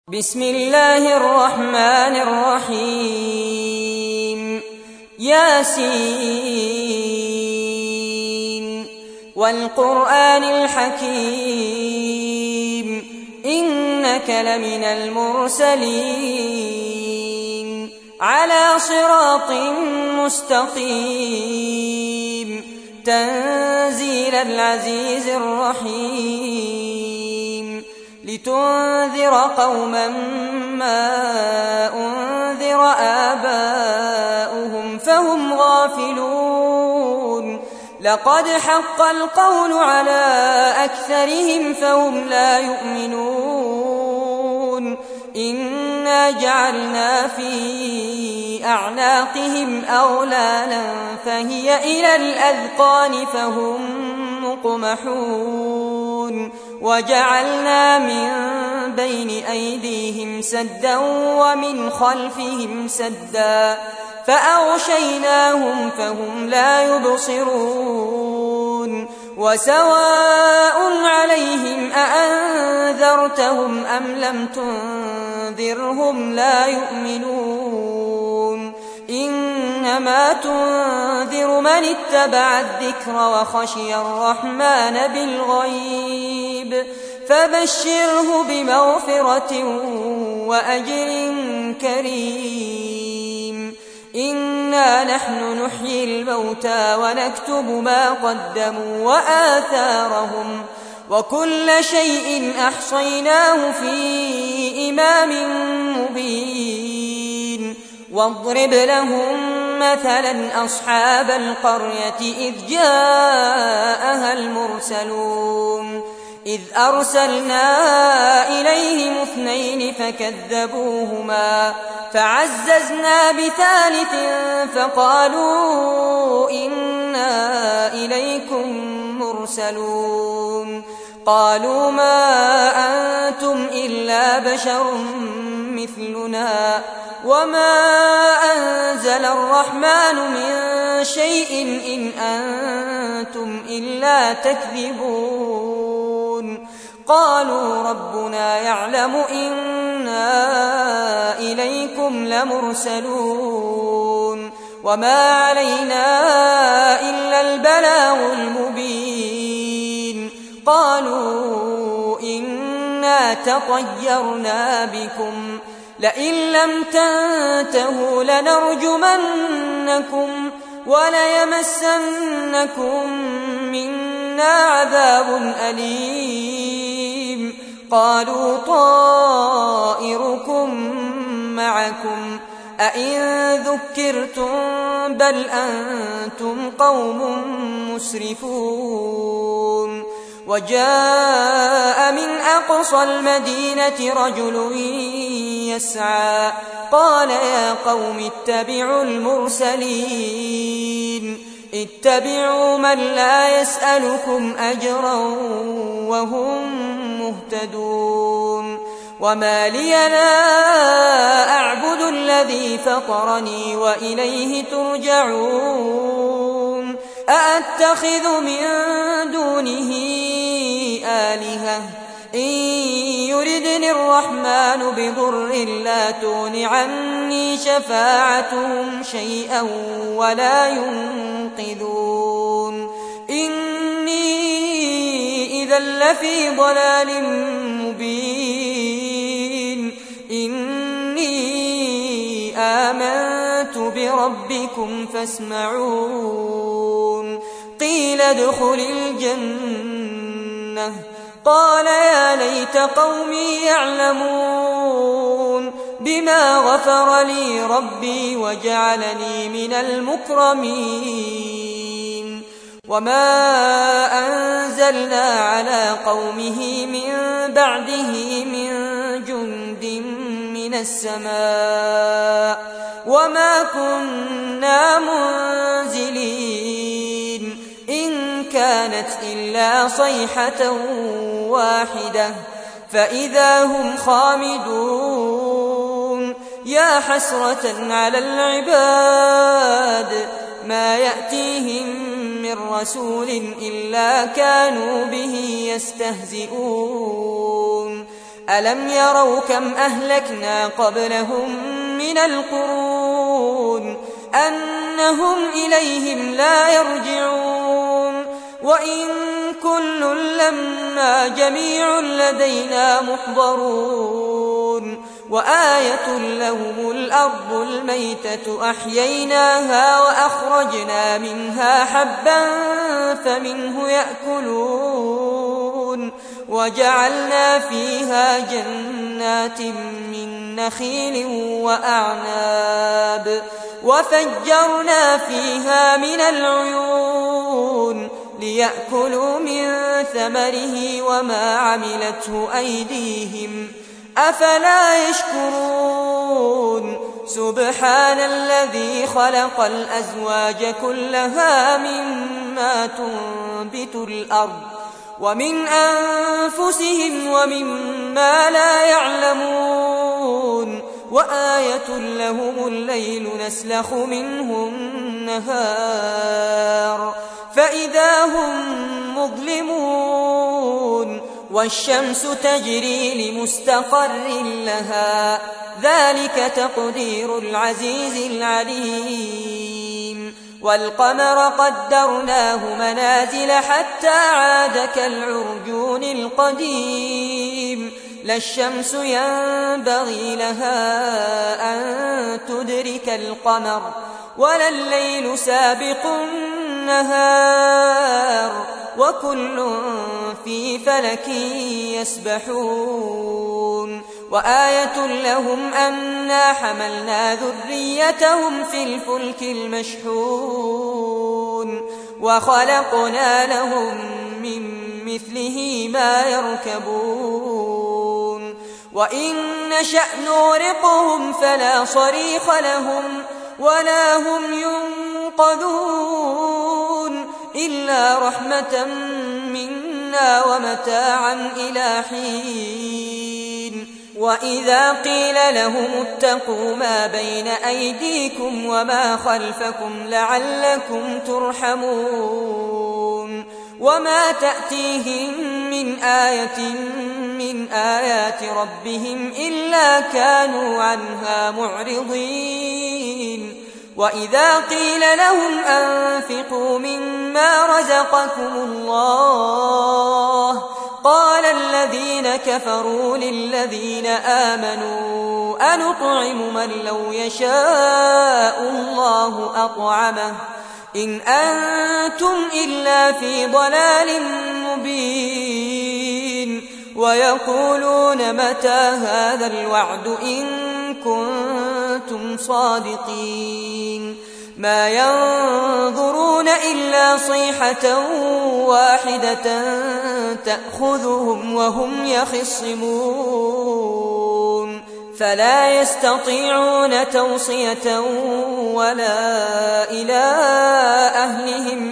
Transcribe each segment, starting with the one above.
بسم الله الرحمن الرحيم ياسين والقرآن الحكيم إنك لمن المرسلين على صراط مستقيم تنزيل العزيز الرحيم لتنذر قوما ما أنذر آباؤهم فهم غافلون لقد حق القول على أكثرهم فهم لا يؤمنون إنا جعلنا في أعناقهم أغلالا فهي إلى الأذقان فهم مقمحون وجعلنا من بين أيديهم سدا ومن خلفهم سدا فأغشيناهم فهم لا يبصرون وسواء عليهم أأنذرتهم أم لم تنذرهم لا يؤمنون إنما تنذر من اتبع الذكر وخشي الرحمن بالغيب فبشره بمغفرة وأجر كريم إنا نحن نحيي الموتى ونكتب ما قدموا وآثارهم وكل شيء أحصيناه في إمام مبين واضرب لهم مثلا أصحاب القرية إذ جاءها المرسلون إذ أرسلنا إليهم 2 فكذبوهما فعززنا بثالث فقالوا إنا إليكم مرسلون قالوا ما أنتم إلا بشر مثلنا وما أنزل الرحمن من شيء إن أنتم إلا تكذبون قالوا ربنا يعلم إنا إليكم لمرسلون وما علينا إلا البلاغ المبين قالوا إنا تطيرنا بكم لئن لم تنتهوا لنرجمنكم وليمسنكم منا عذاب أليم قالوا طائركم معكم أئن ذكرتم بل أنتم قوم مسرفون وجاء من أقصى المدينة رجل يسعى قال يا قوم اتبعوا المرسلين اتبعوا من لا يسألكم أجرا وهم مهتدون وما لي لا أعبد الذي فطرني وإليه ترجعون أأتخذ من دونه آلهة إن يردني الرحمن بضر لا تغن عني شفاعتهم شيئا ولا ينقذون إني إذا لفي ضلال مبين إني آمنت بربكم فاسمعون قيل ادخل الجنة قال يا ليت قومي يعلمون بما غفر لي ربي وجعلني من المكرمين وما أنزلنا على قومه من بعده من جند من السماء وما كنا منزلين إن كانت إلا صيحة واحدة فإذا هم خامدون يا حسرة على العباد ما يأتيهم من رسول إلا كانوا به يستهزئون ألم يروا كم أهلكنا قبلهم من القرون أنهم إليهم لا يرجعون وإن كل لما جميع لدينا محضرون وآية لهم الأرض الميتة أحييناها وأخرجنا منها حبا فمنه يأكلون وجعلنا فيها جنات من نخيل وأعناب وفجرنا فيها من العيون ليأكلوا من ثمره وما عملته أيديهم أفلا يشكرون سبحان الذي خلق الأزواج كلها مما تنبت الأرض ومن أنفسهم ومما لا يعلمون وآية لهم الليل نسلخ منه النهار فإذا هم مظلمون والشمس تجري لمستقر لها ذلك تقدير العزيز العليم والقمر قدرناه منازل حتى عاد كالعرجون القديم لا الشمس ينبغي لها أن تدرك القمر ولا الليل سابق النهار وكل في فلك يسبحون وآية لهم أنا حملنا ذريتهم في الفلك المشحون وخلقنا لهم من مثله ما يركبون وإن نشأ نغرقهم فلا صريخ لهم ولا هم ينقذون إلا رحمة منا ومتاعا إلى حين وإذا قيل لهم اتقوا ما بين أيديكم وما خلفكم لعلكم ترحمون وما تأتيهم من آية من آيات ربهم إلا كانوا عنها معرضين وإذا قيل لهم أنفقوا مما رزقكم الله قال الذين كفروا للذين آمنوا أنطعم من لو يشاء الله أطعمه إن أنتم إلا في ضلال مبين ويقولون متى هذا الوعد إن كنتم صادقين ما ينظرون إلا صيحة واحدة تأخذهم وهم يخصمون فلا يستطيعون توصية ولا إلى أهلهم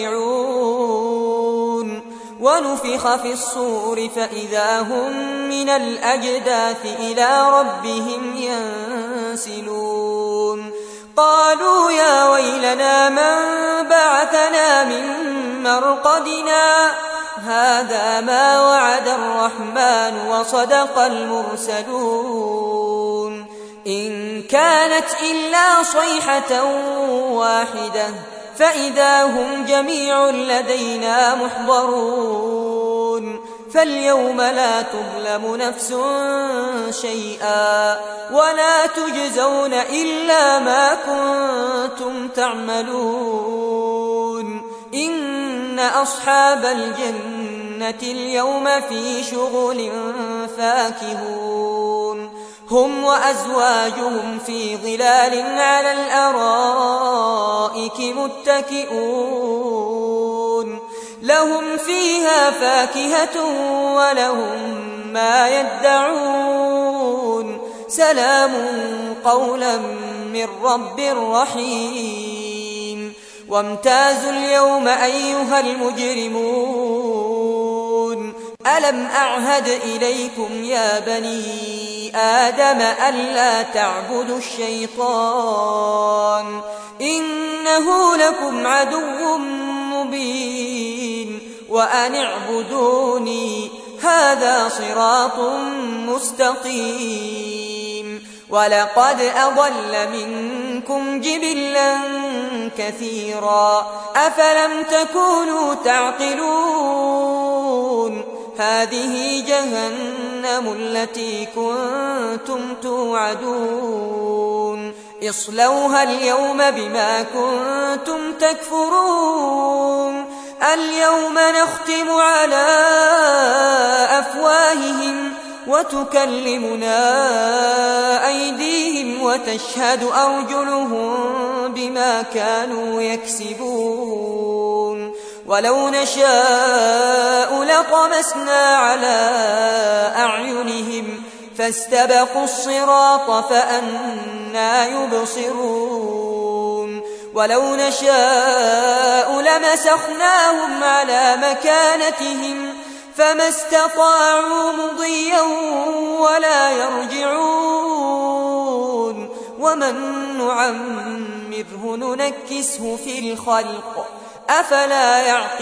يرجعون ونفخ في الصور فإذا هم من الأجداث إلى ربهم ينسلون قالوا يا ويلنا من بعثنا من مرقدنا هذا ما وعد الرحمن وصدق المرسلون إن كانت إلا صيحة واحدة فإذا هم جميع لدينا محضرون فاليوم لا تظلم نفس شيئا ولا تجزون إلا ما كنتم تعملون إن أصحاب الجنة اليوم في شغل فاكهون هم وأزواجهم في ظلال على الأرائك متكئون لهم فيها فاكهة ولهم ما يدعون سلام قولا من رب رحيم وامتازوا اليوم أيها المجرمون ألم أعهد إليكم يا بني آدم ألا تعبدوا الشيطان إنه لكم عدو مبين وأن اعبدوني هذا صراط مستقيم ولقد أضل منكم جبلا كثيرا أفلم تكونوا تعقلون هذه جهنم التي كنتم توعدون اصلوها اليوم بما كنتم تكفرون اليوم نختم على أفواههم وتكلمنا أيديهم وتشهد أرجلهم بما كانوا يكسبون ولو نشاء لطمسنا على أعينهم فاستبقوا الصراط فأنى يبصرون ولو نشاء لمسخناهم على مكانتهم فما استطاعوا مضيا ولا يرجعون ومن نعمره ننكسه في الخلق أفلا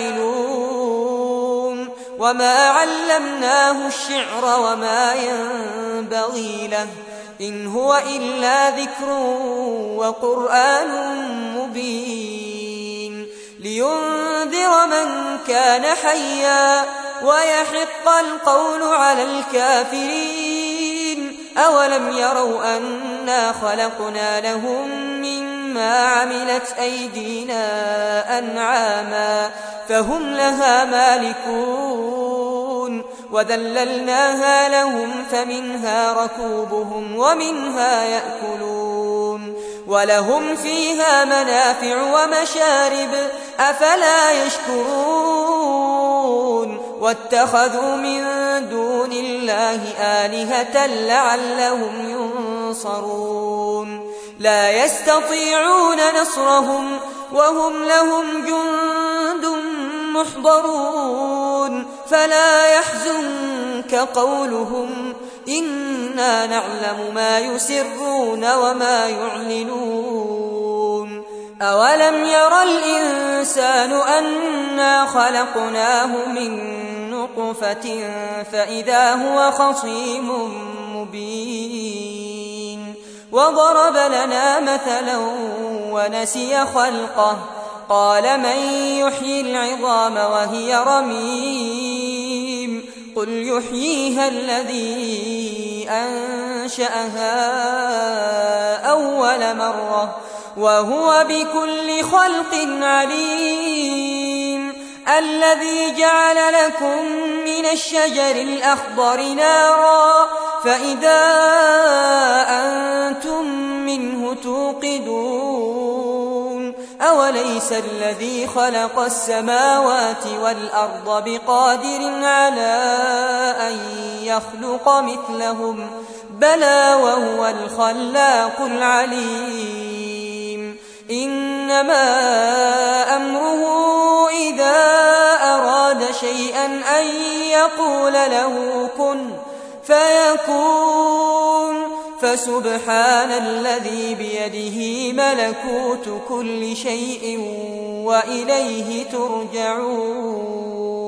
يعقلون وما علمناه الشعر وما ينبغي له إن هو إلا ذكر وقرآن مبين لينذر من كان حيا ويحق القول على الكافرين أولم يروا أنا خلقنا لهم مما عملت أيدينا أنعاما فهم لها مالكون وذللناها لهم فمنها ركوبهم ومنها يأكلون ولهم فيها منافع ومشارب أفلا يشكرون واتخذوا من دون الله آلهة لعلهم ينصرون لا يستطيعون نصرهم وهم لهم جند محضرون فلا يحزنك قولهم إنا نعلم ما يسرون وما يعلنون أولم ير الإنسان أنا خلقناه من نطفة فإذا هو خصيم مبين وضرب لنا مثلا ونسي خلقه قال من يحيي العظام وهي رميم قل يحييها الذي أنشأها أول مرة وهو بكل خلق عليم الذي جعل لكم من الشجر الأخضر نارا فإذا أنتم منه توقدون أوليس الذي خلق السماوات والأرض بقادر على أن يخلق مثلهم بلى وهو الخلاق العليم إنما أمره إذا أراد شيئا أن يقول له كن فيكون فسبحان الذي بيده ملكوت كل شيء وإليه ترجعون